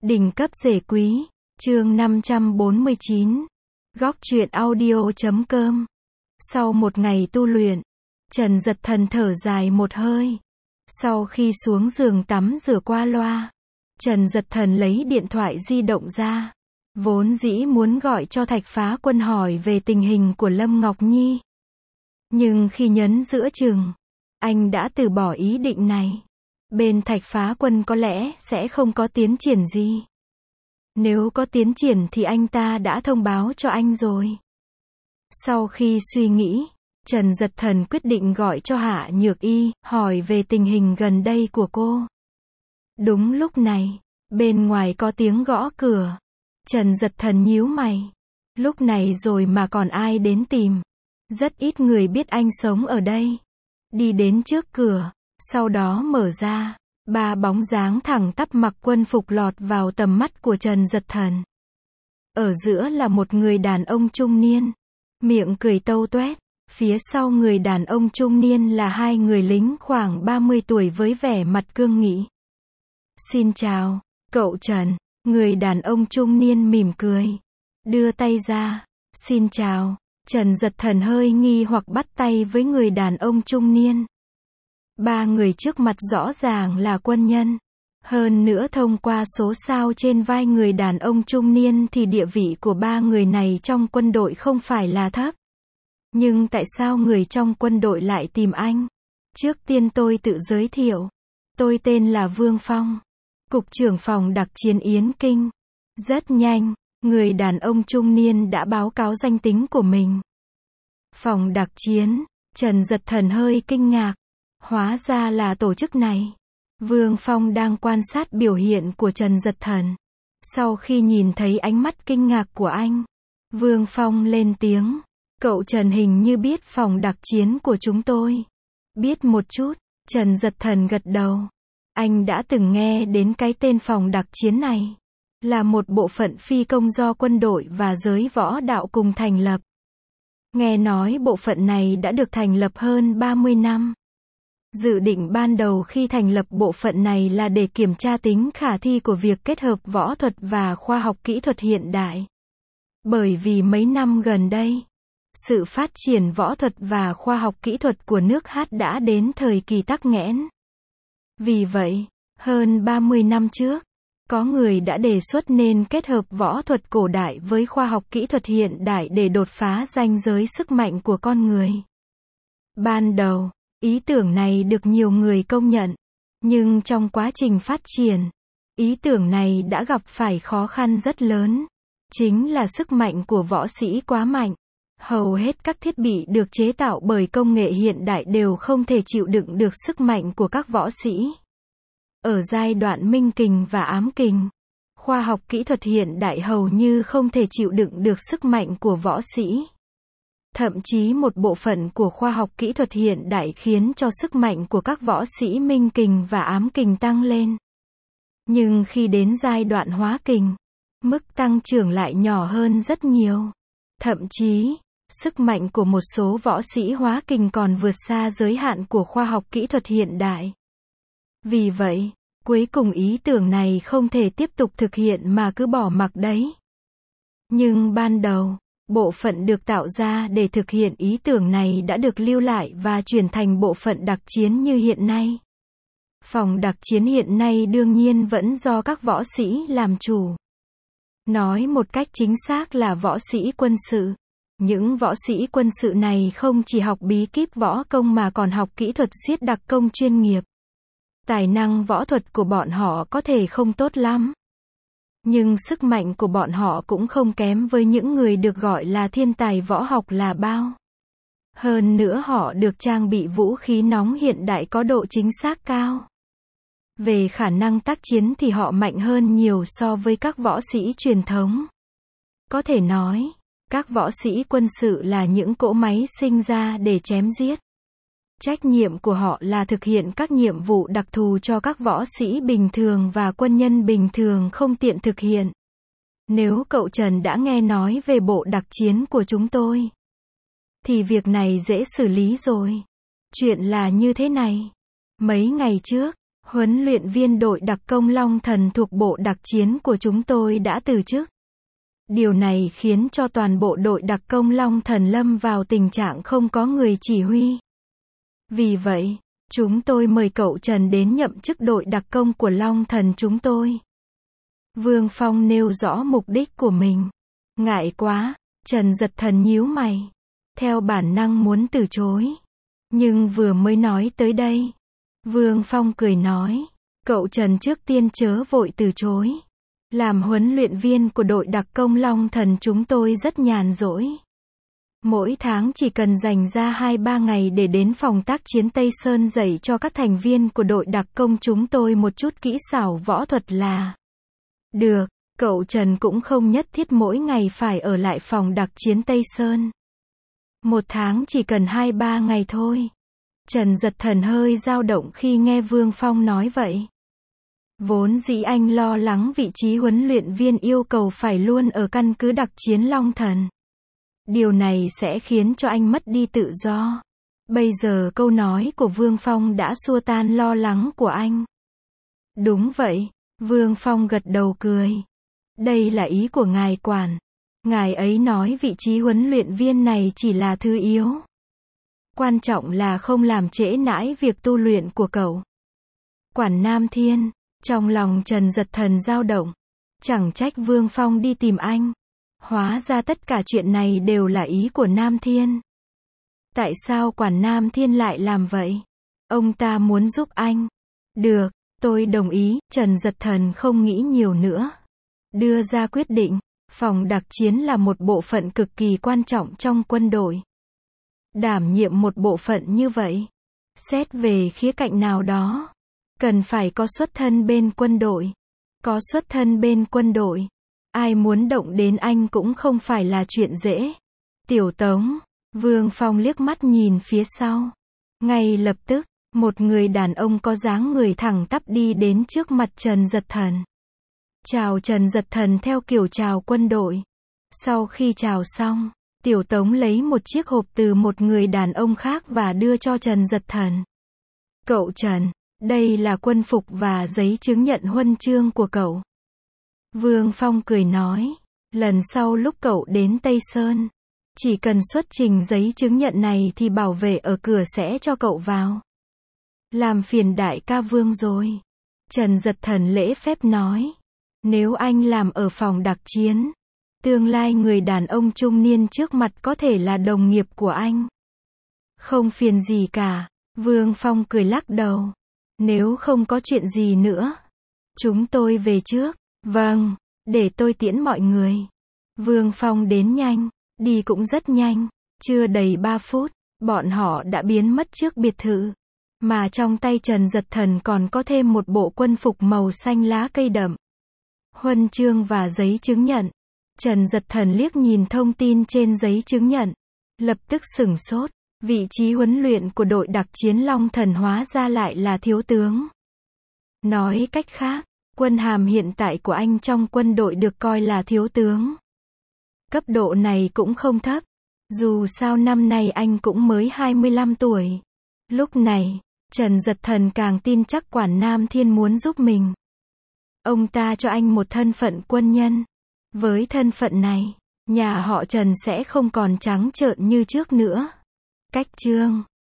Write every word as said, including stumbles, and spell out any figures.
Đỉnh cấp rể quý, chương năm trăm bốn mươi chín. Góc truyện audio chấm com. Sau một ngày tu luyện, Trần Dật Thần thở dài một hơi. Sau khi xuống giường tắm rửa qua loa, Trần Dật Thần lấy điện thoại di động ra. Vốn dĩ muốn gọi cho Thạch Phá Quân hỏi về tình hình của Lâm Ngọc Nhi. Nhưng khi nhấn giữa chừng, anh đã từ bỏ ý định này. Bên Thạch Phá Quân có lẽ sẽ không có tiến triển gì. Nếu có tiến triển thì anh ta đã thông báo cho anh rồi. Sau khi suy nghĩ, Trần Dật Thần quyết định gọi cho Hạ Nhược Y, hỏi về tình hình gần đây của cô. Đúng lúc này, bên ngoài có tiếng gõ cửa. Trần Dật Thần nhíu mày. Lúc này rồi mà còn ai đến tìm. Rất ít người biết anh sống ở đây. Đi đến trước cửa, sau đó mở ra. Ba bóng dáng thẳng tắp mặc quân phục lọt vào tầm mắt của Trần Dật Thần. Ở giữa là một người đàn ông trung niên, miệng cười tâu tuét. Phía sau người đàn ông trung niên là hai người lính khoảng ba mươi tuổi với vẻ mặt cương nghị. Xin chào, cậu Trần. Người đàn ông trung niên mỉm cười, đưa tay ra. Xin chào. Trần Dật Thần hơi nghi hoặc bắt tay với người đàn ông trung niên. Ba người trước mặt rõ ràng là quân nhân. Hơn nữa thông qua số sao trên vai người đàn ông trung niên thì địa vị của ba người này trong quân đội không phải là thấp. Nhưng tại sao người trong quân đội lại tìm anh? Trước tiên tôi tự giới thiệu. Tôi tên là Vương Phong, Cục trưởng phòng đặc chiến Yến Kinh. Rất nhanh, người đàn ông trung niên đã báo cáo danh tính của mình. Phòng đặc chiến, Trần Dật Thần hơi kinh ngạc. Hóa ra là tổ chức này. Vương Phong đang quan sát biểu hiện của Trần Dật Thần. Sau khi nhìn thấy ánh mắt kinh ngạc của anh, Vương Phong lên tiếng. Cậu Trần hình như biết phòng đặc chiến của chúng tôi. Biết một chút. Trần Dật Thần gật đầu. Anh đã từng nghe đến cái tên phòng đặc chiến này. Là một bộ phận phi công do quân đội và giới võ đạo cùng thành lập. Nghe nói bộ phận này đã được thành lập hơn ba mươi năm. Dự định ban đầu khi thành lập bộ phận này là để kiểm tra tính khả thi của việc kết hợp võ thuật và khoa học kỹ thuật hiện đại. Bởi vì mấy năm gần đây, sự phát triển võ thuật và khoa học kỹ thuật của nước Hát đã đến thời kỳ tắc nghẽn. Vì vậy, hơn ba mươi năm trước, có người đã đề xuất nên kết hợp võ thuật cổ đại với khoa học kỹ thuật hiện đại để đột phá ranh giới sức mạnh của con người. Ban đầu, ý tưởng này được nhiều người công nhận. Nhưng trong quá trình phát triển, ý tưởng này đã gặp phải khó khăn rất lớn. Chính là sức mạnh của võ sĩ quá mạnh. Hầu hết các thiết bị được chế tạo bởi công nghệ hiện đại đều không thể chịu đựng được sức mạnh của các võ sĩ. Ở giai đoạn minh kình và ám kình, khoa học kỹ thuật hiện đại hầu như không thể chịu đựng được sức mạnh của võ sĩ. Thậm chí một bộ phận của khoa học kỹ thuật hiện đại khiến cho sức mạnh của các võ sĩ minh kình và ám kình tăng lên. Nhưng khi đến giai đoạn hóa kình, mức tăng trưởng lại nhỏ hơn rất nhiều. Thậm chí, sức mạnh của một số võ sĩ hóa kình còn vượt xa giới hạn của khoa học kỹ thuật hiện đại. Vì vậy, cuối cùng ý tưởng này không thể tiếp tục thực hiện mà cứ bỏ mặc đấy. Nhưng ban đầu, bộ phận được tạo ra để thực hiện ý tưởng này đã được lưu lại và chuyển thành bộ phận đặc chiến như hiện nay. Phòng đặc chiến hiện nay đương nhiên vẫn do các võ sĩ làm chủ. Nói một cách chính xác là võ sĩ quân sự. Những võ sĩ quân sự này không chỉ học bí kíp võ công mà còn học kỹ thuật giết đặc công chuyên nghiệp. Tài năng võ thuật của bọn họ có thể không tốt lắm. Nhưng sức mạnh của bọn họ cũng không kém với những người được gọi là thiên tài võ học là bao. Hơn nữa họ được trang bị vũ khí nóng hiện đại có độ chính xác cao. Về khả năng tác chiến thì họ mạnh hơn nhiều so với các võ sĩ truyền thống. Có thể nói, các võ sĩ quân sự là những cỗ máy sinh ra để chém giết. Trách nhiệm của họ là thực hiện các nhiệm vụ đặc thù cho các võ sĩ bình thường và quân nhân bình thường không tiện thực hiện. Nếu cậu Trần đã nghe nói về bộ đặc chiến của chúng tôi, thì việc này dễ xử lý rồi. Chuyện là như thế này. Mấy ngày trước, Huấn luyện viên đội đặc công Long Thần thuộc bộ đặc chiến của chúng tôi đã từ chức. Điều này khiến cho toàn bộ đội đặc công Long Thần lâm vào tình trạng không có người chỉ huy. Vì vậy, chúng tôi mời cậu Trần đến nhậm chức đội đặc công của Long Thần chúng tôi. Vương Phong nêu rõ mục đích của mình. Ngại quá, Trần Dật Thần nhíu mày. Theo bản năng muốn từ chối. Nhưng vừa mới nói tới đây, Vương Phong cười nói, cậu Trần trước tiên chớ vội từ chối. Làm huấn luyện viên của đội đặc công Long Thần chúng tôi rất nhàn rỗi. Mỗi tháng chỉ cần dành ra hai ba ngày để đến phòng tác chiến Tây Sơn dạy cho các thành viên của đội đặc công chúng tôi một chút kỹ xảo võ thuật là được. Cậu Trần cũng không nhất thiết mỗi ngày phải ở lại phòng đặc chiến Tây Sơn. Một tháng chỉ cần hai ba ngày thôi. Trần Dật Thần hơi dao động khi nghe Vương Phong nói vậy. Vốn dĩ anh lo lắng vị trí huấn luyện viên yêu cầu phải luôn ở căn cứ đặc chiến Long Thần. Điều này sẽ khiến cho anh mất đi tự do. Bây giờ câu nói của Vương Phong đã xua tan lo lắng của anh. Đúng vậy, Vương Phong gật đầu cười. Đây là ý của ngài quản. Ngài ấy nói vị trí huấn luyện viên này chỉ là thứ yếu. Quan trọng là không làm trễ nải việc tu luyện của cậu. Quản Nam Thiên, trong lòng Trần Dật Thần dao động. Chẳng trách Vương Phong đi tìm anh. Hóa ra tất cả chuyện này đều là ý của Nam Thiên. Tại sao quản Nam Thiên lại làm vậy? Ông ta muốn giúp anh. Được, tôi đồng ý. Trần Dật Thần không nghĩ nhiều nữa. Đưa ra quyết định. Phòng đặc chiến là một bộ phận cực kỳ quan trọng trong quân đội. Đảm nhiệm một bộ phận như vậy, xét về khía cạnh nào đó, cần phải có xuất thân bên quân đội. Có xuất thân bên quân đội, ai muốn động đến anh cũng không phải là chuyện dễ. Tiểu Tống, Vương Phong liếc mắt nhìn phía sau. Ngay lập tức, một người đàn ông có dáng người thẳng tắp đi đến trước mặt Trần Dật Thần. Chào Trần Dật Thần theo kiểu chào quân đội. Sau khi chào xong, Tiểu Tống lấy một chiếc hộp từ một người đàn ông khác và đưa cho Trần Dật Thần. Cậu Trần, đây là quân phục và giấy chứng nhận huân chương của cậu. Vương Phong cười nói, lần sau lúc cậu đến Tây Sơn, chỉ cần xuất trình giấy chứng nhận này thì bảo vệ ở cửa sẽ cho cậu vào. Làm phiền đại ca Vương rồi. Trần Dật Thần lễ phép nói, nếu anh làm ở phòng đặc chiến, tương lai người đàn ông trung niên trước mặt có thể là đồng nghiệp của anh. Không phiền gì cả. Vương Phong cười lắc đầu. Nếu không có chuyện gì nữa, chúng tôi về trước. Vâng, để tôi tiễn mọi người. Vương Phong đến nhanh, đi cũng rất nhanh. Chưa đầy ba phút, bọn họ đã biến mất trước biệt thự. Mà trong tay Trần Dật Thần còn có thêm một bộ quân phục màu xanh lá cây đậm. Huân chương và giấy chứng nhận. Trần Dật Thần liếc nhìn thông tin trên giấy chứng nhận. Lập tức sửng sốt. Vị trí huấn luyện của đội đặc chiến Long Thần hóa ra lại là thiếu tướng. Nói cách khác, quân hàm hiện tại của anh trong quân đội được coi là thiếu tướng. Cấp độ này cũng không thấp. Dù sao năm nay anh cũng mới hai mươi lăm tuổi. Lúc này, Trần Dật Thần càng tin chắc quản Nam Thiên muốn giúp mình. Ông ta cho anh một thân phận quân nhân. Với thân phận này, nhà họ Trần sẽ không còn trắng trợn như trước nữa. Cách chương